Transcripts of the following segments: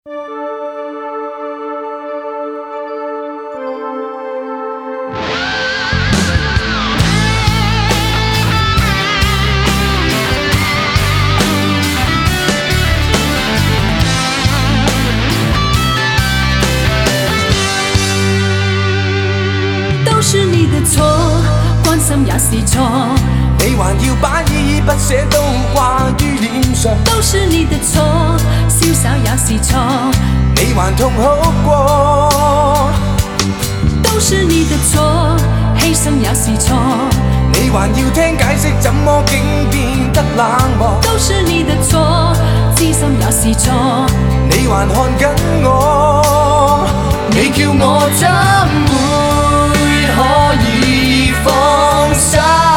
都是你的错，关心也是错， 你还要把依依不舍都挂于脸上。 都是你的错，潇洒也是错， 你还痛哭过。 都是你的错，牺牲也是错， 你还要听解释，怎么竟变得冷漠？ 都是你的错，知心也是错， 你还看紧我，你叫我怎会可以放手？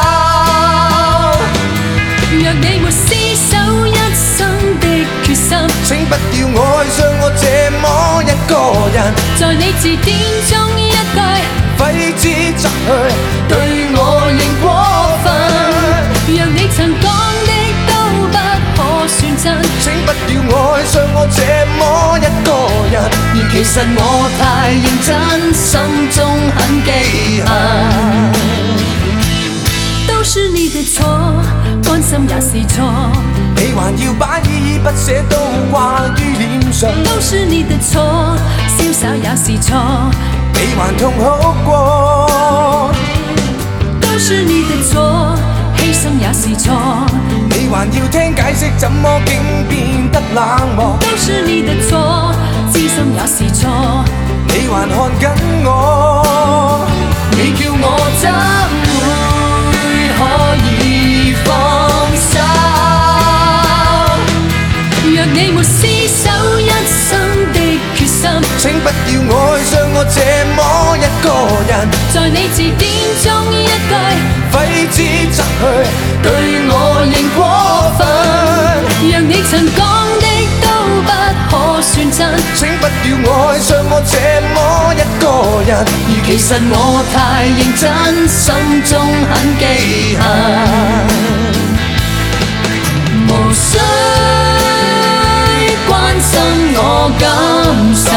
若你没厮守一生的決心， 請不要愛上我這麼一個人， 在你字典中一句揮之則去，對我仍過分。 若你曾講的都不可算真， 請不要愛上我這麼一個人，而其實我太認真，心中很記恨。 都是你的錯，關心也是錯， 你還要把依依不捨都掛於臉上， 都是你的錯，瀟灑也是錯， 你還痛哭過。 都是你的錯，犧牲也是錯， 你還要聽解釋，怎麼竟變得冷漠？ 都是你的錯，知心也是錯， 你還看緊我，你叫我怎會可以放手？ 若你沒厮守一生的決心， 請不要愛上我這麼一個人， 在你字典中一句揮之則去，對我仍過分。 若你曾講的都不可算真， 請不要愛上我這麼一個人，而其實我太認真，心中很記恨。無需關心我感受，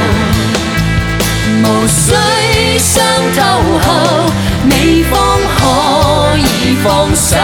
無需傷透後你方可以放手。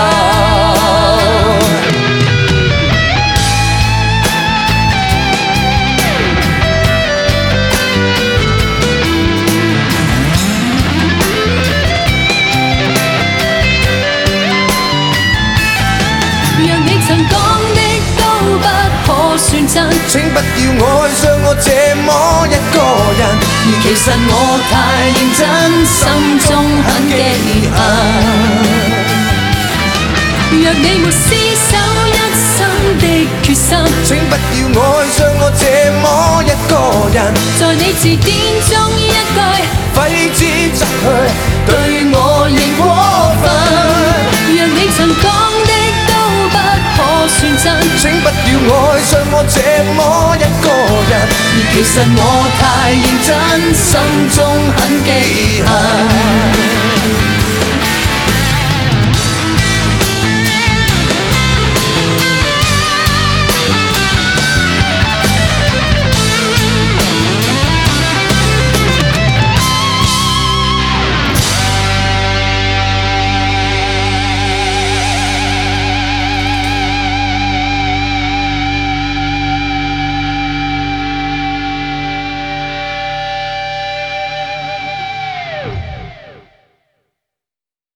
若你曾講的都不可算真， 請不要愛上我這麼一個人，而其實我太認真，心中很記恨。 若你沒厮守一生的決心， 請不要愛上我這麼一個人， 在你字典中一句揮之則去，對我仍過分。 若你曾講的都不可算真， 請不要愛上我這麼一個人，而其實我太認真，心中很記恨。